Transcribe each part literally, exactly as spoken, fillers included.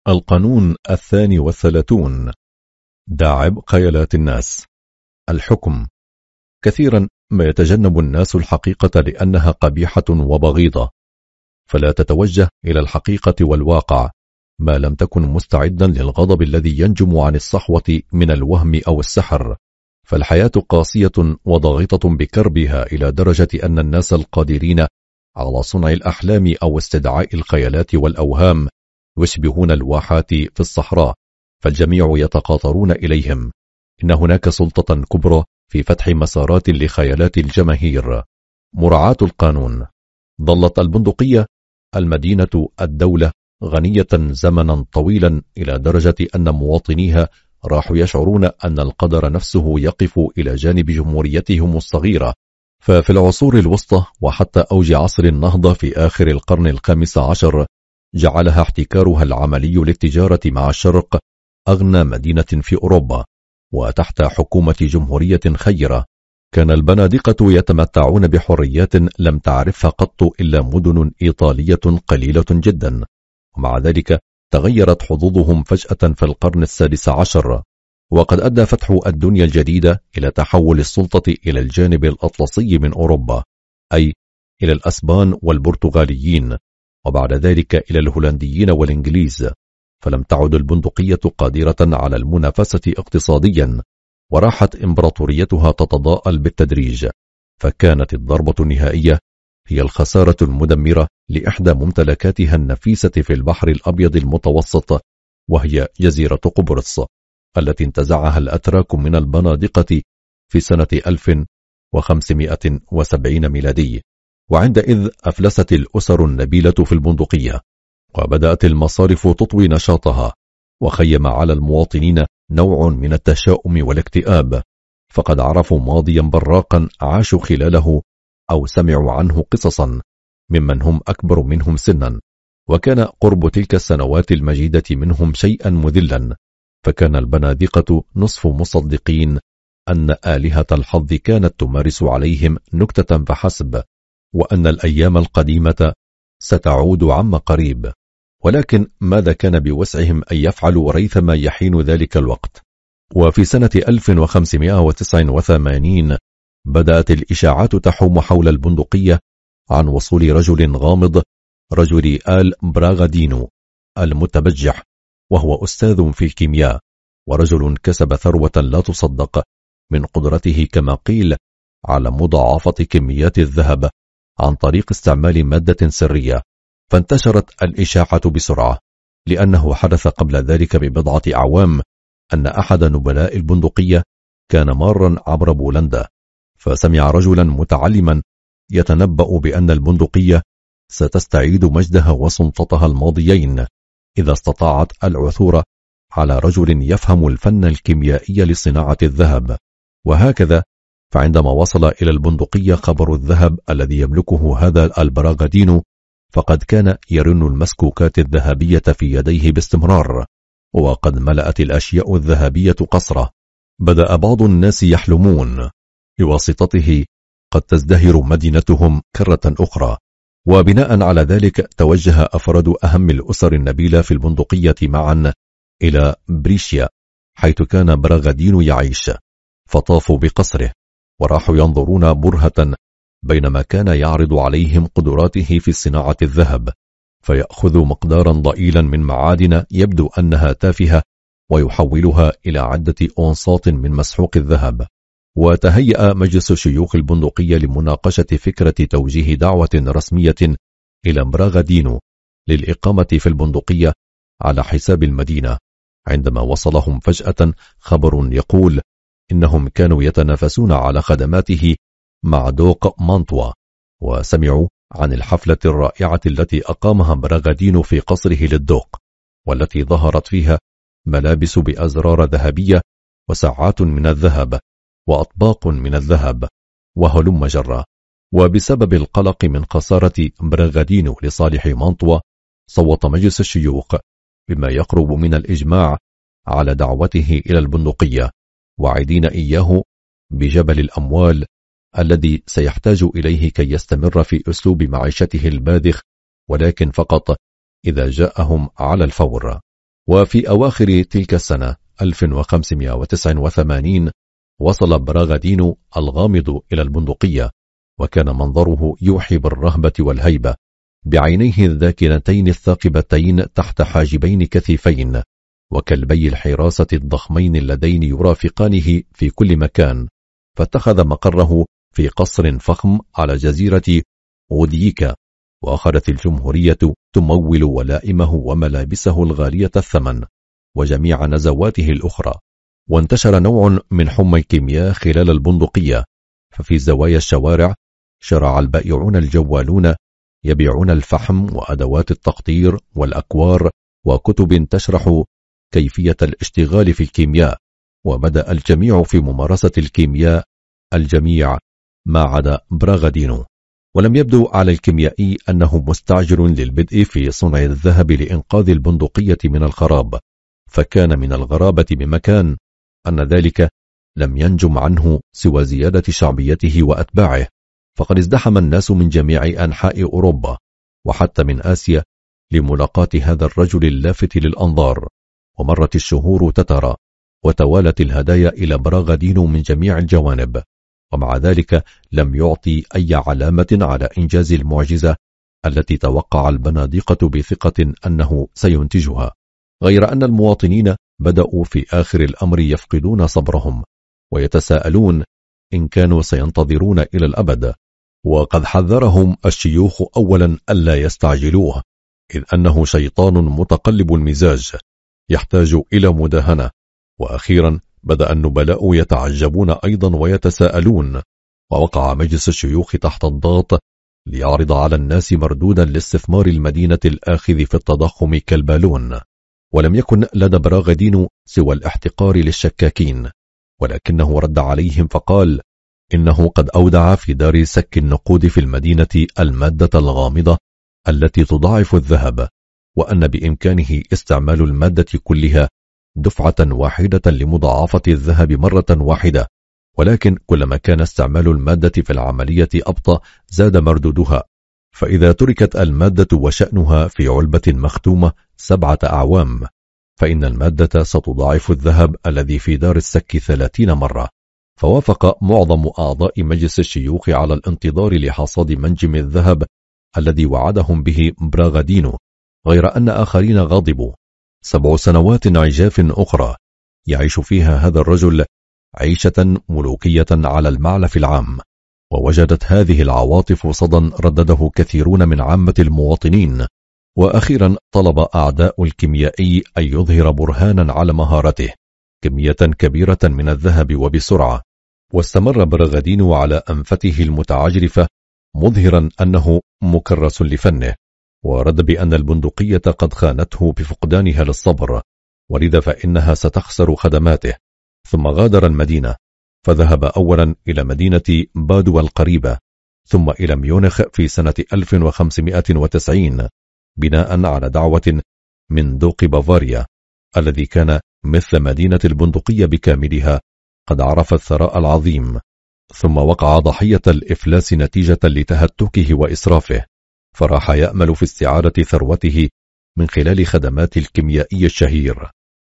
القانون الثاني والثلاثون. داعب خيالات الناس. الحكم. كثيرا ما يتجنب الناس الحقيقة لأنها قبيحة وبغيضة، فلا تتوجه إلى الحقيقة والواقع ما لم تكن مستعدا للغضب الذي ينجم عن الصحوة من الوهم أو السحر. فالحياة قاسية وضاغطة بكربها إلى درجة أن الناس القادرين على صنع الأحلام أو استدعاء الخيالات والأوهام يشبهون الواحات في الصحراء، فالجميع يتقاطرون إليهم. إن هناك سلطة كبرى في فتح مسارات لخيالات الجماهير. مراعاة القانون. ظلت البندقية المدينة الدولة غنية زمنا طويلا إلى درجة أن مواطنيها راحوا يشعرون أن القدر نفسه يقف إلى جانب جمهوريتهم الصغيرة. ففي العصور الوسطى وحتى أوج عصر النهضة في آخر القرن الخامس عشر جعلها احتكارها العملي للتجارة مع الشرق أغنى مدينة في أوروبا. وتحت حكومة جمهورية خيرة كان البنادقة يتمتعون بحريات لم تعرفها قط إلا مدن إيطالية قليلة جدا، ومع ذلك تغيرت حظوظهم فجأة في القرن السادس عشر. وقد أدى فتح الدنيا الجديدة إلى تحول السلطة إلى الجانب الأطلسي من أوروبا، أي إلى الأسبان والبرتغاليين، وبعد ذلك إلى الهولنديين والإنجليز. فلم تعد البندقية قادرة على المنافسة اقتصاديا، وراحت إمبراطوريتها تتضاءل بالتدريج. فكانت الضربة النهائية هي الخسارة المدمرة لإحدى ممتلكاتها النفيسة في البحر الأبيض المتوسط، وهي جزيرة قبرص، التي انتزعها الأتراك من البنادقة في سنة ألف وخمسمائة وسبعين ميلادي. وعندئذ أفلست الأسر النبيلة في البندقية، وبدأت المصارف تطوي نشاطها، وخيم على المواطنين نوع من التشاؤم والاكتئاب، فقد عرفوا ماضيا براقا عاشوا خلاله أو سمعوا عنه قصصا ممن هم أكبر منهم سنا، وكان قرب تلك السنوات المجيدة منهم شيئا مذلا. فكان البنادقة نصف مصدقين أن آلهة الحظ كانت تمارس عليهم نكتة فحسب، وأن الأيام القديمة ستعود عما قريب. ولكن ماذا كان بوسعهم أن يفعلوا ريثما يحين ذلك الوقت؟ وفي سنة ألف وخمسمائة وتسعة وثمانين بدأت الإشاعات تحوم حول البندقية عن وصول رجل غامض، رجل آل براغادينو المتبجح، وهو أستاذ في الكيمياء، ورجل كسب ثروة لا تصدق من قدرته كما قيل على مضاعفة كميات الذهب عن طريق استعمال مادة سرية. فانتشرت الإشاعة بسرعة، لأنه حدث قبل ذلك ببضعة أعوام أن أحد نبلاء البندقية كان مارا عبر بولندا، فسمع رجلا متعلما يتنبأ بأن البندقية ستستعيد مجدها وسلطتها الماضيين إذا استطاعت العثور على رجل يفهم الفن الكيميائي لصناعة الذهب. وهكذا فعندما وصل إلى البندقية خبر الذهب الذي يملكه هذا البراغادينو، فقد كان يرن المسكوكات الذهبية في يديه باستمرار، وقد ملأت الأشياء الذهبية قصره. بدأ بعض الناس يحلمون بواسطته قد تزدهر مدينتهم كرة أخرى. وبناء على ذلك توجه أفراد أهم الأسر النبيلة في البندقية معا إلى بريشيا حيث كان براغادينو يعيش، فطافوا بقصره وراحوا ينظرون برهة بينما كان يعرض عليهم قدراته في صناعة الذهب، فيأخذ مقدارا ضئيلا من معادن يبدو أنها تافهة ويحولها إلى عدة أونصات من مسحوق الذهب. وتهيأ مجلس شيوخ البندقية لمناقشة فكرة توجيه دعوة رسمية إلى براغادينو للإقامة في البندقية على حساب المدينة، عندما وصلهم فجأة خبر يقول إنهم كانوا يتنافسون على خدماته مع دوق مانتوا، وسمعوا عن الحفلة الرائعة التي أقامها براغادينو في قصره للدوق، والتي ظهرت فيها ملابس بأزرار ذهبية وساعات من الذهب وأطباق من الذهب وهلم جرة. وبسبب القلق من خسارة براغادينو لصالح مانتوا صوت مجلس الشيوخ بما يقرب من الإجماع على دعوته إلى البندقية، واعدين إياه بجبل الأموال الذي سيحتاج إليه كي يستمر في أسلوب معيشته الباذخ، ولكن فقط إذا جاءهم على الفور. وفي أواخر تلك السنة ألف وخمسمائة وتسعة وثمانين وصل براغادينو الغامض إلى البندقية، وكان منظره يوحي بالرهبة والهيبة، بعينيه الذاكنتين الثاقبتين تحت حاجبين كثيفين، وكلبي الحراسة الضخمين اللذين يرافقانه في كل مكان. فاتخذ مقره في قصر فخم على جزيرة أودييكا، وأخذت الجمهورية تمول ولائمه وملابسه الغالية الثمن وجميع نزواته الأخرى. وانتشر نوع من حمى الكيمياء خلال البندقية، ففي زوايا الشوارع شرع البائعون الجوالون يبيعون الفحم وأدوات التقطير والأكوار وكتب تشرح كيفية الاشتغال في الكيمياء، وبدأ الجميع في ممارسة الكيمياء، الجميع ما عدا براغادينو. ولم يبدو على الكيميائي أنه مستعجل للبدء في صنع الذهب لإنقاذ البندقية من الخراب، فكان من الغرابة بمكان أن ذلك لم ينجم عنه سوى زيادة شعبيته وأتباعه، فقد ازدحم الناس من جميع أنحاء أوروبا وحتى من آسيا لملاقاة هذا الرجل اللافت للأنظار. ومرت الشهور تترى، وتوالت الهدايا إلى براغادينو من جميع الجوانب، ومع ذلك لم يعطي أي علامة على إنجاز المعجزة التي توقع البنادقة بثقة أنه سينتجها، غير أن المواطنين بدأوا في آخر الأمر يفقدون صبرهم ويتساءلون إن كانوا سينتظرون إلى الأبد. وقد حذرهم الشيوخ أولا ألا يستعجلوه، إذ أنه شيطان متقلب المزاج يحتاج إلى مداهنة. وأخيرا بدأ النبلاء يتعجبون أيضا ويتساءلون، ووقع مجلس الشيوخ تحت الضغط ليعرض على الناس مردودا لاستثمار المدينة الآخذ في التضخم كالبالون. ولم يكن لدى براغادينو سوى الاحتقار للشكاكين، ولكنه رد عليهم فقال إنه قد أودع في دار سك النقود في المدينة المادة الغامضة التي تضاعف الذهب، وأن بإمكانه استعمال المادة كلها دفعة واحدة لمضاعفة الذهب مرة واحدة، ولكن كلما كان استعمال المادة في العملية أبطأ زاد مردودها، فإذا تركت المادة وشأنها في علبة مختومة سبعة أعوام فإن المادة ستضاعف الذهب الذي في دار السك ثلاثين مرة. فوافق معظم أعضاء مجلس الشيوخ على الانتظار لحصاد منجم الذهب الذي وعدهم به براغادينو، غير أن آخرين غضبوا. سبع سنوات عجاف أخرى يعيش فيها هذا الرجل عيشة ملوكية على المعلف العام، ووجدت هذه العواطف صدى ردده كثيرون من عامة المواطنين. وأخيرا طلب أعداء الكيميائي أن يظهر برهانا على مهارته، كمية كبيرة من الذهب وبسرعة. واستمر براغادينو على أنفته المتعجرفة مظهرا أنه مكرس لفنه، ورد بأن البندقية قد خانته بفقدانها للصبر، ولذا فإنها ستخسر خدماته. ثم غادر المدينة، فذهب أولا إلى مدينة بادوا القريبة، ثم إلى ميونخ في سنة ألف وخمسمائة وتسعين بناء على دعوة من دوق بافاريا الذي كان مثل مدينة البندقية بكاملها قد عرف الثراء العظيم، ثم وقع ضحية الإفلاس نتيجة لتهتكه وإسرافه، فراح يأمل في استعادة ثروته من خلال خدمات الكيميائي الشهير.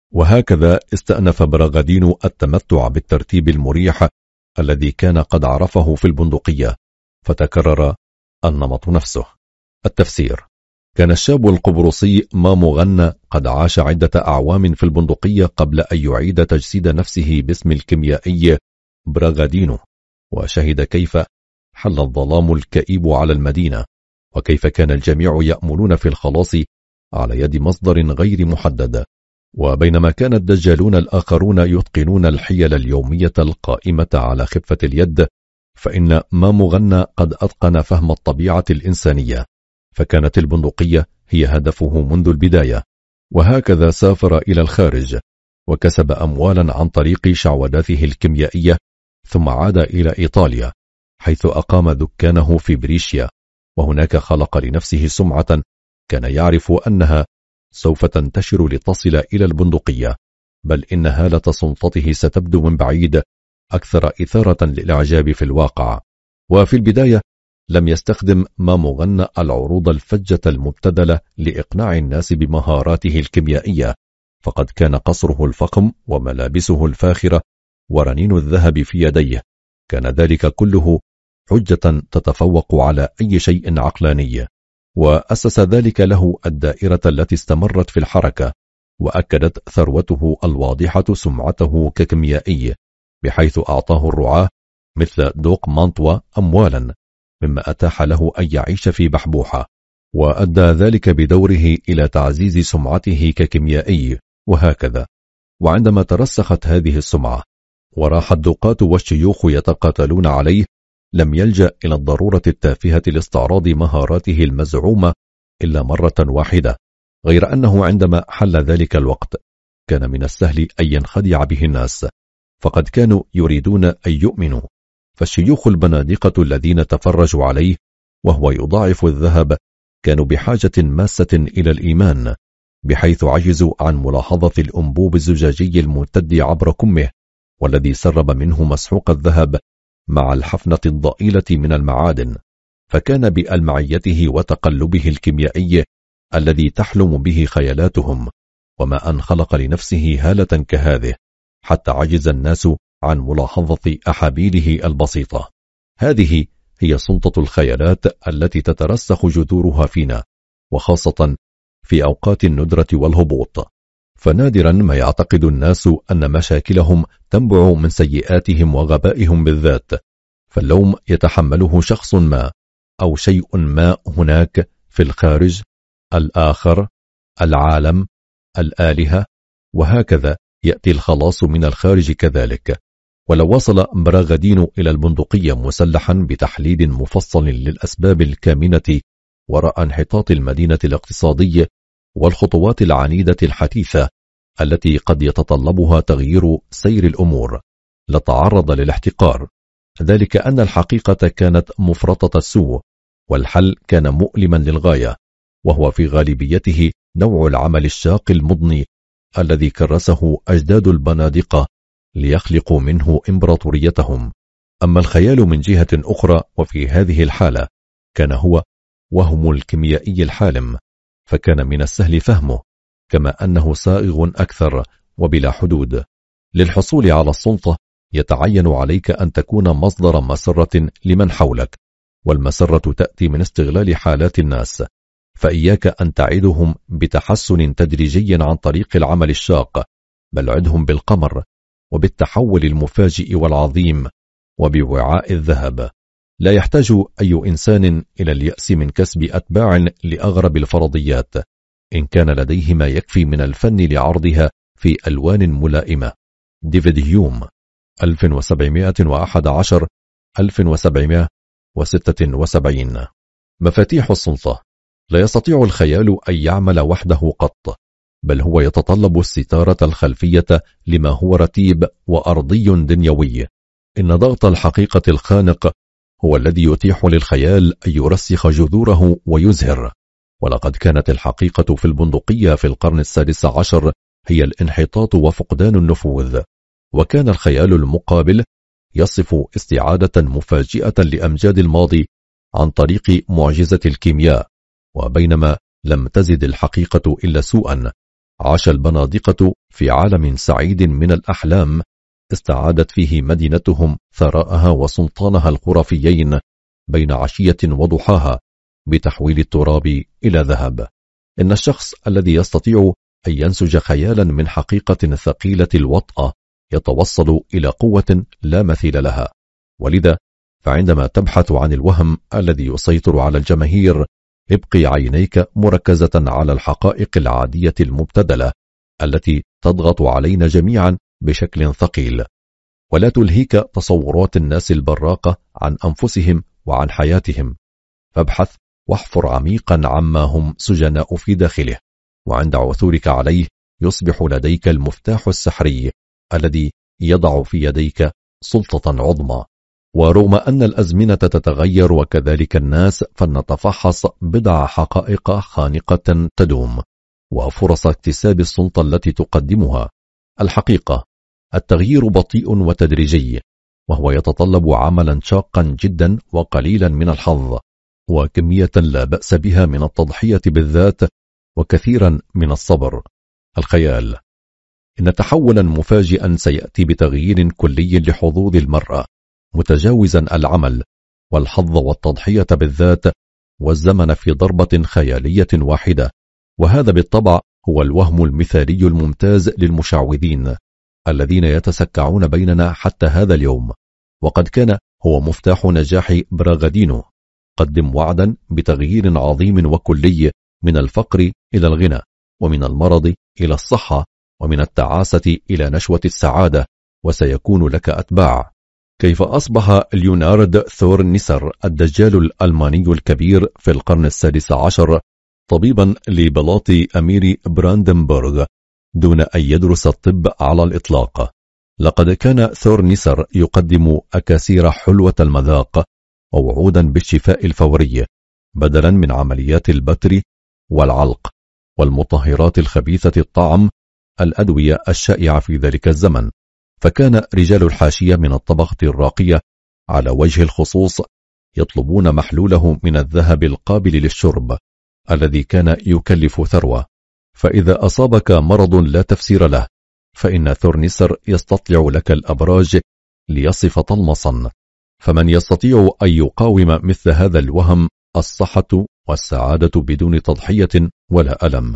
وهكذا استأنف براغادينو التمتع بالترتيب المريح الذي كان قد عرفه في البندقية، فتكرر النمط نفسه. التفسير: كان الشاب القبرصي مامو غنى قد عاش عدة أعوام في البندقية قبل أن يعيد تجسيد نفسه باسم الكيميائي براغادينو، وشهد كيف حل الظلام الكئيب على المدينة، وكيف كان الجميع يأملون في الخلاص على يد مصدر غير محدد. وبينما كان الدجالون الآخرون يتقنون الحيل اليومية القائمة على خفة اليد، فإن مامو غنى قد أتقن فهم الطبيعة الإنسانية، فكانت البندقية هي هدفه منذ البداية. وهكذا سافر إلى الخارج وكسب أموالا عن طريق شعوذاته الكيميائية، ثم عاد إلى إيطاليا حيث أقام دكانه في بريشيا، وهناك خلق لنفسه سمعة كان يعرف أنها سوف تنتشر لتصل إلى البندقية، بل إن هالة سلطته ستبدو من بعيد أكثر إثارة للإعجاب في الواقع. وفي البداية لم يستخدم مامو غنى العروض الفجة المبتذلة لإقناع الناس بمهاراته الكيميائية، فقد كان قصره الفخم وملابسه الفاخرة ورنين الذهب في يديه، كان ذلك كله حجة تتفوق على أي شيء عقلاني، وأسس ذلك له الدائرة التي استمرت في الحركة، وأكدت ثروته الواضحة سمعته ككيميائي، بحيث أعطاه الرعاة مثل دوق مانتوا أموالا، مما أتاح له أن يعيش في بحبوحة، وأدى ذلك بدوره إلى تعزيز سمعته ككيميائي، وهكذا. وعندما ترسخت هذه السمعة وراح الدقات والشيوخ يتقاتلون عليه، لم يلجأ إلى الضرورة التافهة لاستعراض مهاراته المزعومة إلا مرة واحدة، غير أنه عندما حل ذلك الوقت كان من السهل أن ينخدع به الناس، فقد كانوا يريدون أن يؤمنوا. فالشيوخ البنادقة الذين تفرجوا عليه وهو يضاعف الذهب كانوا بحاجة ماسة إلى الإيمان، بحيث عجزوا عن ملاحظة الأنبوب الزجاجي الممتد عبر كمه، والذي سرب منه مسحوق الذهب مع الحفنة الضئيلة من المعادن، فكان بألمعيته وتقلبه الكيميائي الذي تحلم به خيالاتهم، وما أن خلق لنفسه هالة كهذه، حتى عجز الناس عن ملاحظة أحابيله البسيطة. هذه هي سلطة الخيالات التي تترسخ جذورها فينا، وخاصة في أوقات الندرة والهبوط. فنادرا ما يعتقد الناس أن مشاكلهم تنبع من سيئاتهم وغبائهم بالذات، فاللوم يتحمله شخص ما أو شيء ما هناك في الخارج، الآخر، العالم، الآلهة، وهكذا يأتي الخلاص من الخارج كذلك. ولو وصل براغدين إلى البندقية مسلحا بتحليل مفصل للأسباب الكامنة وراء انحطاط المدينة الاقتصادي والخطوات العنيدة الحثيثة التي قد يتطلبها تغيير سير الأمور، لتعرض للاحتقار، ذلك أن الحقيقة كانت مفرطة السوء، والحل كان مؤلما للغاية، وهو في غالبيته نوع العمل الشاق المضني الذي كرسه أجداد البنادقة ليخلقوا منه إمبراطوريتهم. أما الخيال من جهة أخرى، وفي هذه الحالة كان هو وهم الكيميائي الحالم، فكان من السهل فهمه، كما أنه سائغ أكثر وبلا حدود. للحصول على السلطة يتعين عليك أن تكون مصدر مسرة لمن حولك، والمسرة تأتي من استغلال حالات الناس، فإياك أن تعدهم بتحسن تدريجي عن طريق العمل الشاق، بل عدهم بالقمر وبالتحول المفاجئ والعظيم وبوعاء الذهب. لا يحتاج أي إنسان إلى اليأس من كسب أتباع لأغرب الفرضيات، إن كان لديه ما يكفي من الفن لعرضها في ألوان ملائمة. ديفيد هيوم، ألف وسبعمائة وأحد عشر ألف وسبعمائة وستة وسبعين. مفاتيح السلطة. لا يستطيع الخيال أن يعمل وحده قط، بل هو يتطلب الستارة الخلفية لما هو رتيب وأرضي دنيوي. إن ضغط الحقيقة الخانق هو الذي يتيح للخيال أن يرسخ جذوره ويزهر. ولقد كانت الحقيقة في البندقية في القرن السادس عشر هي الانحطاط وفقدان النفوذ، وكان الخيال المقابل يصف استعادة مفاجئة لأمجاد الماضي عن طريق معجزة الكيمياء. وبينما لم تزد الحقيقة إلا سوءا، عاش البنادقة في عالم سعيد من الأحلام، استعادت فيه مدينتهم ثراءها وسلطانها الخرافيين بين عشية وضحاها بتحويل التراب إلى ذهب. إن الشخص الذي يستطيع أن ينسج خيالا من حقيقة ثقيلة الوطأة يتوصل إلى قوة لا مثيل لها. ولذا فعندما تبحث عن الوهم الذي يسيطر على الجماهير، ابقي عينيك مركزة على الحقائق العادية المبتذلة التي تضغط علينا جميعا بشكل ثقيل، ولا تلهيك تصورات الناس البراقة عن أنفسهم وعن حياتهم. فابحث واحفر عميقا عما هم سجناء في داخله، وعند عثورك عليه يصبح لديك المفتاح السحري الذي يضع في يديك سلطة عظمى. ورغم أن الأزمنة تتغير وكذلك الناس، فلنتفحص بضع حقائق خانقة تدوم وفرص اكتساب السلطة التي تقدمها. الحقيقة: التغيير بطيء وتدريجي، وهو يتطلب عملا شاقا جدا وقليلا من الحظ، وكمية لا بأس بها من التضحية بالذات، وكثيرا من الصبر. الخيال إن تحولا مفاجئا سيأتي بتغيير كلي لحظوظ المرأة، متجاوزا العمل والحظ والتضحية بالذات والزمن في ضربة خيالية واحدة. وهذا بالطبع هو الوهم المثالي الممتاز للمشعوذين الذين يتسكعون بيننا حتى هذا اليوم، وقد كان هو مفتاح نجاح براغادينو. قدم وعدا بتغيير عظيم وكلي من الفقر إلى الغنى، ومن المرض إلى الصحة، ومن التعاسة إلى نشوة السعادة، وسيكون لك أتباع. كيف أصبح ليونارد ثور نيسر الدجال الألماني الكبير في القرن السادس عشر طبيبا لبلاط أمير براندنبورغ دون أن يدرس الطب على الإطلاق؟ لقد كان ثور نيسر يقدم أكاسير حلوة المذاق ووعودا بالشفاء الفوري بدلا من عمليات البتر والعلق والمطهرات الخبيثة الطعم، الأدوية الشائعة في ذلك الزمن. فكان رجال الحاشية من الطبقة الراقية على وجه الخصوص يطلبون محلوله من الذهب القابل للشرب الذي كان يكلف ثروة. فإذا أصابك مرض لا تفسير له، فإن ثور نيسر يستطلع لك الأبراج ليصف طلمسا. فمن يستطيع أن يقاوم مثل هذا الوهم؟ الصحة والسعادة بدون تضحية ولا ألم.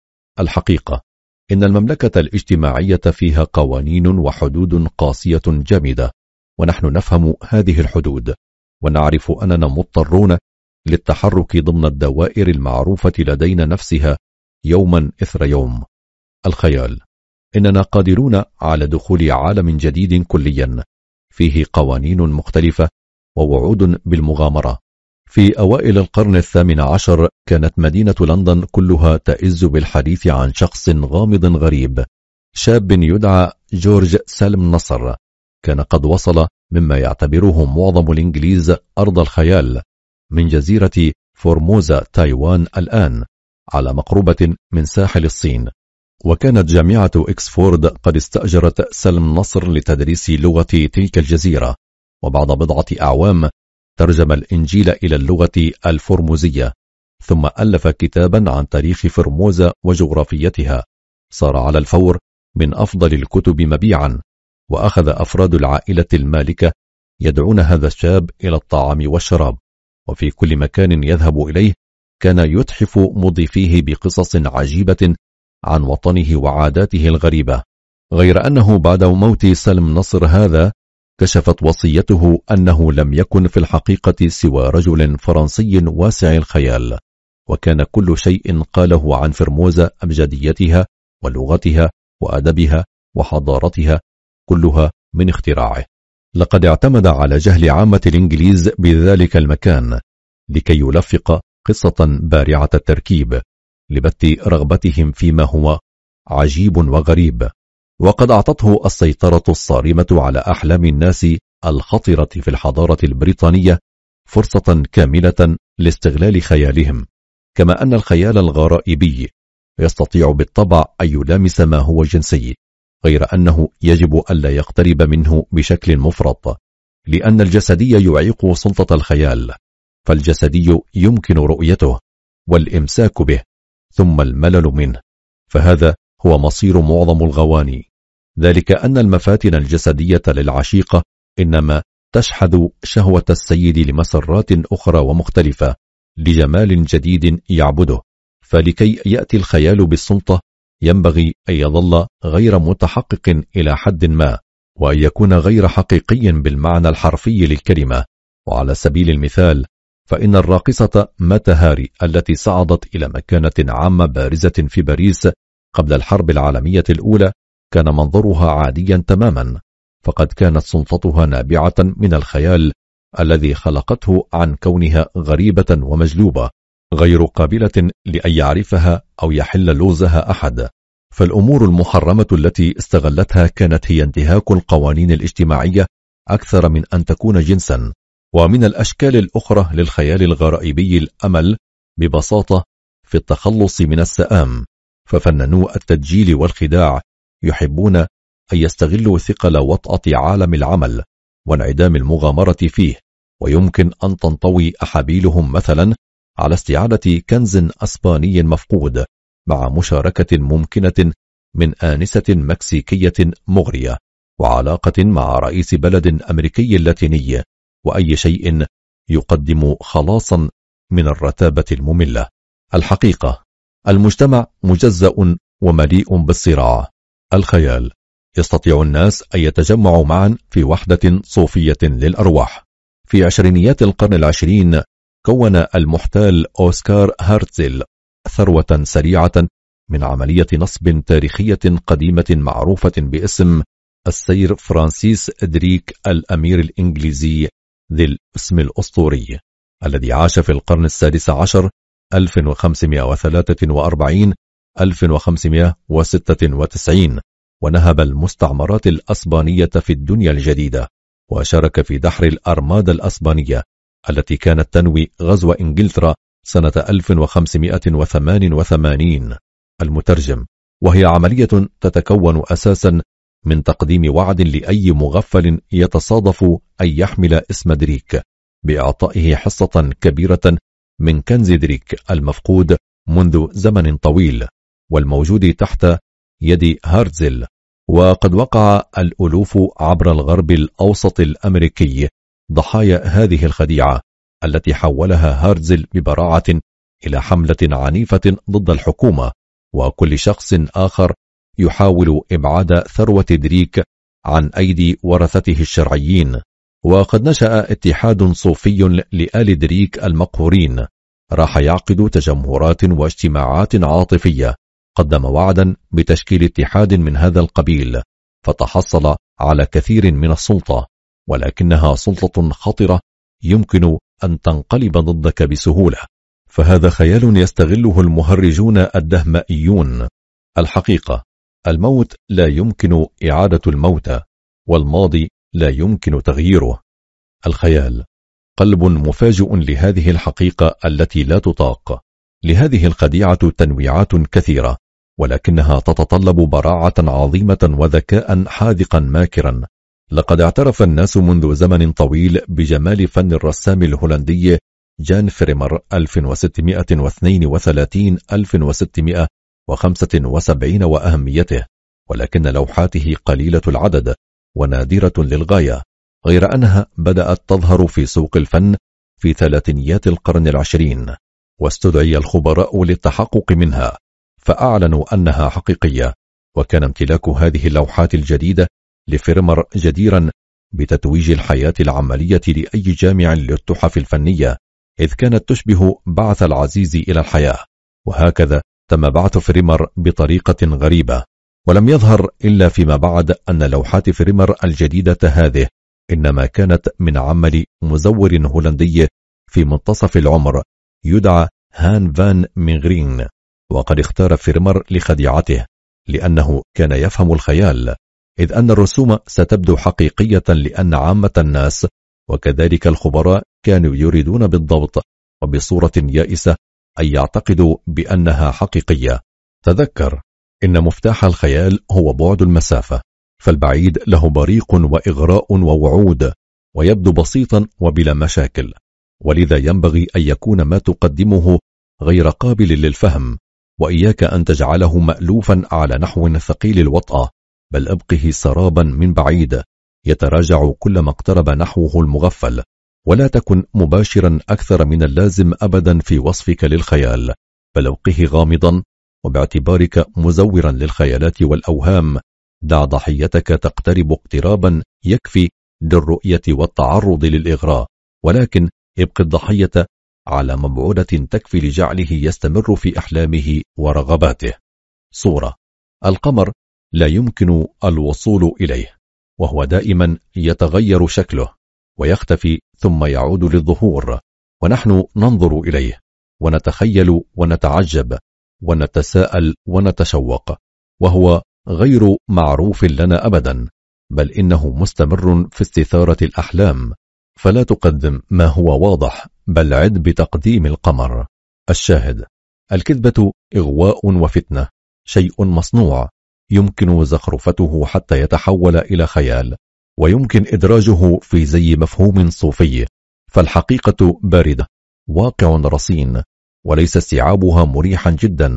الحقيقة إن المملكة الاجتماعية فيها قوانين وحدود قاسية جامدة، ونحن نفهم هذه الحدود ونعرف أننا مضطرون للتحرك ضمن الدوائر المعروفة لدينا نفسها يوما إثر يوم. الخيال: إننا قادرون على دخول عالم جديد كليا فيه قوانين مختلفة ووعود بالمغامرة. في أوائل القرن الثامن عشر كانت مدينة لندن كلها تئز بالحديث عن شخص غامض غريب، شاب يدعى جورج سالم نصر. كان قد وصل مما يعتبره معظم الإنجليز أرض الخيال من جزيرة فورموزا تايوان الآن على مقربة من ساحل الصين. وكانت جامعة إكسفورد قد استأجرت سالم نصر لتدريس لغة تلك الجزيرة، وبعد بضعة أعوام ترجم الإنجيل إلى اللغة الفورموزية، ثم ألف كتابا عن تاريخ فرموزا وجغرافيتها صار على الفور من أفضل الكتب مبيعا. وأخذ أفراد العائلة المالكة يدعون هذا الشاب إلى الطعام والشراب، وفي كل مكان يذهب إليه كان يتحف مضيفيه بقصص عجيبة عن وطنه وعاداته الغريبة. غير أنه بعد موت سالم نصر هذا كشفت وصيته أنه لم يكن في الحقيقة سوى رجل فرنسي واسع الخيال، وكان كل شيء قاله عن فرموزا أبجديتها ولغتها وأدبها وحضارتها كلها من اختراعه. لقد اعتمد على جهل عامة الإنجليز بذلك المكان لكي يلفق قصة بارعة التركيب لبت رغبتهم فيما هو عجيب وغريب، وقد أعطته السيطرة الصارمة على أحلام الناس الخطرة في الحضارة البريطانية فرصة كاملة لاستغلال خيالهم. كما أن الخيال الغرائبي يستطيع بالطبع أن يلامس ما هو جنسي، غير أنه يجب ألا يقترب منه بشكل مفرط، لأن الجسدي يعيق سلطة الخيال، فالجسدي يمكن رؤيته والإمساك به ثم الملل منه، فهذا هو مصير معظم الغواني. ذلك أن المفاتن الجسدية للعشيقة إنما تشحذ شهوة السيد لمسرات أخرى ومختلفة لجمال جديد يعبده. فلكي يأتي الخيال بالسلطة ينبغي أن يظل غير متحقق إلى حد ما، وأن يكون غير حقيقي بالمعنى الحرفي للكلمة. وعلى سبيل المثال فإن الراقصة ماتا هاري التي صعدت إلى مكانة عامة بارزة في باريس قبل الحرب العالمية الأولى كان منظرها عاديا تماما، فقد كانت سلطتها نابعة من الخيال الذي خلقته عن كونها غريبة ومجلوبة غير قابلة لأن يعرفها أو يحل لوزها أحد. فالأمور المحرمة التي استغلتها كانت هي انتهاك القوانين الاجتماعية أكثر من أن تكون جنسا. ومن الأشكال الأخرى للخيال الغرائبي الأمل ببساطة في التخلص من السآم، ففننو التدجيل والخداع يحبون أن يستغلوا ثقل وطأة عالم العمل وانعدام المغامرة فيه، ويمكن أن تنطوي أحابيلهم مثلا على استعادة كنز أسباني مفقود مع مشاركة ممكنة من آنسة مكسيكية مغرية، وعلاقة مع رئيس بلد أمريكي لاتيني، وأي شيء يقدم خلاصا من الرتابة المملة. الحقيقة: المجتمع مجزأ ومليء بالصراع. الخيال: يستطيع الناس أن يتجمعوا معا في وحدة صوفية للأرواح. في عشرينيات القرن العشرين كون المحتال أوسكار هرتزل ثروة سريعة من عملية نصب تاريخية قديمة معروفة باسم السير فرانسيس دريك الأمير الإنجليزي ذي الاسم الأسطوري، الذي عاش في القرن السادس عشر ألف وخمسمائة وثلاثة وأربعين ألف وخمسمائة وستة وتسعين، ونهب المستعمرات الأسبانية في الدنيا الجديدة، وشارك في دحر الأرمادة الأسبانية التي كانت تنوي غزو إنجلترا سنة ألف وخمسمائة وثمانية وثمانين. المترجم: وهي عملية تتكون أساسا من تقديم وعد لأي مغفل يتصادف أن يحمل اسم دريك بإعطائه حصة كبيرة من كنز دريك المفقود منذ زمن طويل والموجود تحت يد هرتزل. وقد وقع الألوف عبر الغرب الأوسط الأمريكي ضحايا هذه الخديعة التي حولها هرتزل ببراعة إلى حملة عنيفة ضد الحكومة وكل شخص آخر يحاول إبعاد ثروة دريك عن أيدي ورثته الشرعيين. وقد نشأ اتحاد صوفي لآل دريك المقهورين راح يعقد تجمهرات واجتماعات عاطفية، قدم وعدا بتشكيل اتحاد من هذا القبيل، فتحصل على كثير من السلطة، ولكنها سلطة خطرة يمكن أن تنقلب ضدك بسهولة، فهذا خيال يستغله المهرجون الدهمائيون. الحقيقة: الموت لا يمكن إعادة الموتى، والماضي لا يمكن تغييره. الخيال: قلب مفاجئ لهذه الحقيقة التي لا تطاق. لهذه الخديعة تنويعات كثيرة، ولكنها تتطلب براعة عظيمة وذكاء حاذقا ماكرا. لقد اعترف الناس منذ زمن طويل بجمال فن الرسام الهولندي جان فريمر ألف وستمائة واثنين وثلاثين ألف وستمائة وخمسة وسبعين وأهميته، ولكن لوحاته قليلة العدد ونادرة للغاية، غير أنها بدأت تظهر في سوق الفن في ثلاثينيات القرن العشرين، واستدعي الخبراء للتحقق منها فأعلنوا أنها حقيقية. وكان امتلاك هذه اللوحات الجديدة لفريمر جديرا بتتويج الحياة العملية لأي جامع للتحف الفنية، إذ كانت تشبه بعث العزيز إلى الحياة. وهكذا تم بعث فريمر بطريقة غريبة، ولم يظهر إلا فيما بعد أن لوحات فريمر الجديدة هذه إنما كانت من عمل مزور هولندي في منتصف العمر يدعى هان فان ميغرين. وقد اختار فريمر لخديعته لأنه كان يفهم الخيال، إذ أن الرسوم ستبدو حقيقية لأن عامة الناس وكذلك الخبراء كانوا يريدون بالضبط وبصورة يائسة أن يعتقدوا بأنها حقيقية. تذكر إن مفتاح الخيال هو بعد المسافة، فالبعيد له بريق وإغراء ووعود ويبدو بسيطا وبلا مشاكل، ولذا ينبغي أن يكون ما تقدمه غير قابل للفهم، وإياك أن تجعله مألوفا على نحو ثقيل الوطأة، بل أبقه سرابا من بعيد يتراجع كلما اقترب نحوه المغفل، ولا تكن مباشرا أكثر من اللازم أبدا في وصفك للخيال، بل أبقه غامضا، وباعتبارك مزورا للخيالات والأوهام دع ضحيتك تقترب اقترابا يكفي للرؤية والتعرض للإغراء، ولكن ابق الضحية على مبعودة تكفي لجعله يستمر في أحلامه ورغباته. صورة: القمر لا يمكن الوصول إليه، وهو دائما يتغير شكله ويختفي ثم يعود للظهور، ونحن ننظر إليه ونتخيل ونتعجب ونتساءل ونتشوق، وهو غير معروف لنا أبدا، بل إنه مستمر في استثارة الأحلام، فلا تقدم ما هو واضح، بل عد بتقديم القمر. الشاهد: الكذبة إغواء وفتنة، شيء مصنوع يمكن زخرفته حتى يتحول إلى خيال، ويمكن إدراجه في زي مفهوم صوفي، فالحقيقة باردة، واقع رصين، وليس استيعابها مريحا جدا،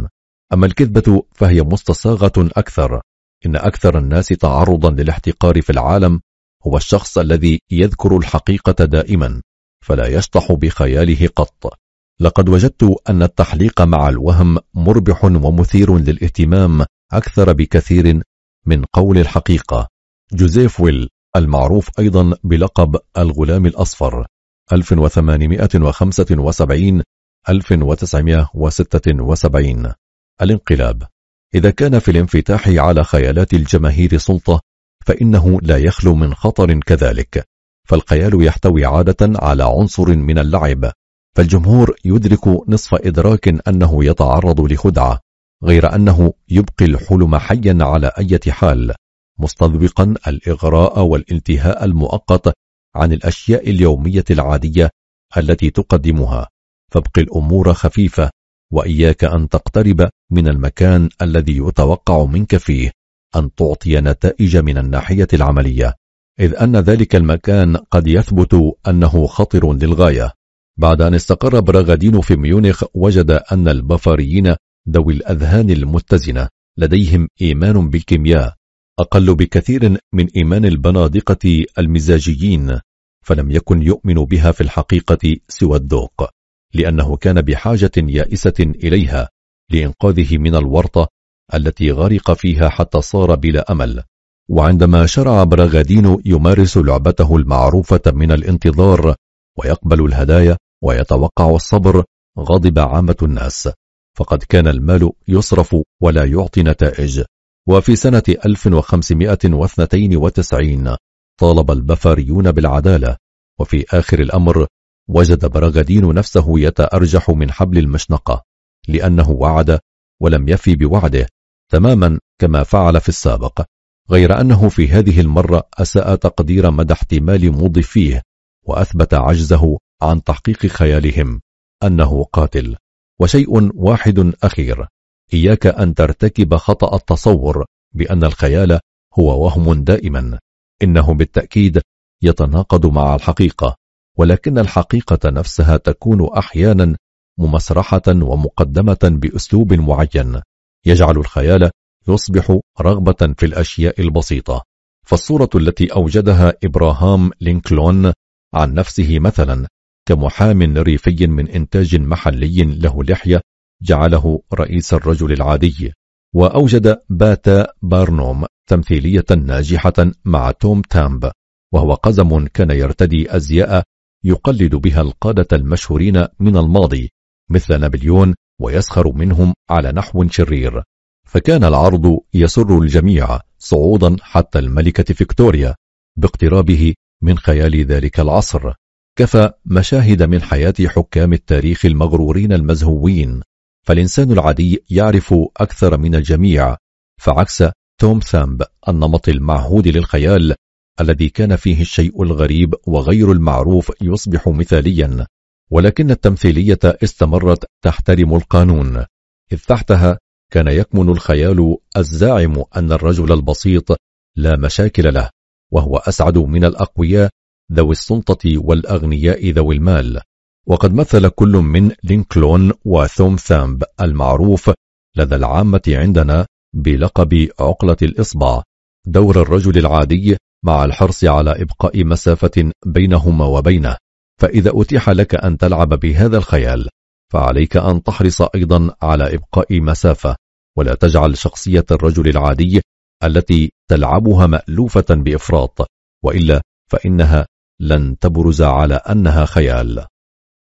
أما الكذبة فهي مستصاغة أكثر. إن أكثر الناس تعرضا للاحتقار في العالم هو الشخص الذي يذكر الحقيقة دائما فلا يشطح بخياله قط. لقد وجدت أن التحليق مع الوهم مربح ومثير للاهتمام أكثر بكثير من قول الحقيقة. جوزيف ويل المعروف أيضا بلقب الغلام الأصفر ألف وثمانمائة وخمسة وسبعين ألف وتسعمائة وستة وسبعين. الانقلاب. إذا كان في الانفتاح على خيالات الجماهير سلطة فإنه لا يخلو من خطر كذلك، فالخيال يحتوي عادة على عنصر من اللعب، فالجمهور يدرك نصف إدراك أنه يتعرض لخدعة، غير أنه يبقي الحلم حيا على أي حال، مستذبقا الإغراء والالتهاء المؤقت عن الأشياء اليومية العادية التي تقدمها. فابق الأمور خفيفة، وإياك أن تقترب من المكان الذي يتوقع منك فيه أن تعطي نتائج من الناحية العملية، إذ أن ذلك المكان قد يثبت أنه خطر للغاية. بعد أن استقر براغادينو في ميونخ وجد أن البافاريين ذوي الأذهان المتزنة لديهم إيمان بالكيمياء أقل بكثير من إيمان البنادقة المزاجيين، فلم يكن يؤمن بها في الحقيقة سوى الذوق، لأنه كان بحاجة يائسة إليها لإنقاذه من الورطة التي غرق فيها حتى صار بلا أمل. وعندما شرع براغادينو يمارس لعبته المعروفة من الانتظار ويقبل الهدايا ويتوقع الصبر، غضب عامة الناس، فقد كان المال يصرف ولا يعطي نتائج. وفي سنة ألف وخمسمائة واثنين وتسعين طالب البافاريون بالعدالة، وفي آخر الأمر وجد براغادينو نفسه يتأرجح من حبل المشنقة، لأنه وعد ولم يفي بوعده تماما كما فعل في السابق، غير أنه في هذه المرة أساء تقدير مدى احتمال مضيفيه وأثبت عجزه عن تحقيق خيالهم أنه قاتل. وشيء واحد أخير، إياك أن ترتكب خطأ التصور بأن الخيال هو وهم دائما، إنه بالتأكيد يتناقض مع الحقيقة، ولكن الحقيقة نفسها تكون أحيانا ممسرحة ومقدمة بأسلوب معين يجعل الخيال يصبح رغبة في الأشياء البسيطة. فالصورة التي أوجدها إبراهام لينكولن عن نفسه مثلا كمحام ريفي من إنتاج محلي له لحية جعله رئيس الرجل العادي، وأوجد باتا بارنوم تمثيلية ناجحة مع توم تامب، وهو قزم كان يرتدي أزياء يقلد بها القادة المشهورين من الماضي مثل نابليون ويسخر منهم على نحو شرير، فكان العرض يسر الجميع صعودا حتى الملكة فيكتوريا باقترابه من خيال ذلك العصر. كفى مشاهد من حياة حكام التاريخ المغرورين المزهوين، فالإنسان العادي يعرف أكثر من الجميع، فعكس توم ثامب النمط المعهود للخيال الذي كان فيه الشيء الغريب وغير المعروف يصبح مثاليا، ولكن التمثيلية استمرت تحترم القانون، إذ تحتها كان يكمن الخيال الزاعم أن الرجل البسيط لا مشاكل له، وهو أسعد من الأقوياء ذوي السلطة والأغنياء ذوي المال. وقد مثل كل من لينكولن وثوم ثامب المعروف لدى العامة عندنا بلقب عقلة الإصبع دور الرجل العادي مع الحرص على إبقاء مسافة بينهما وبينه. فإذا أتيح لك أن تلعب بهذا الخيال فعليك أن تحرص أيضا على إبقاء مسافة، ولا تجعل شخصية الرجل العادي التي تلعبها مألوفة بإفراط، وإلا فإنها لن تبرز على أنها خيال.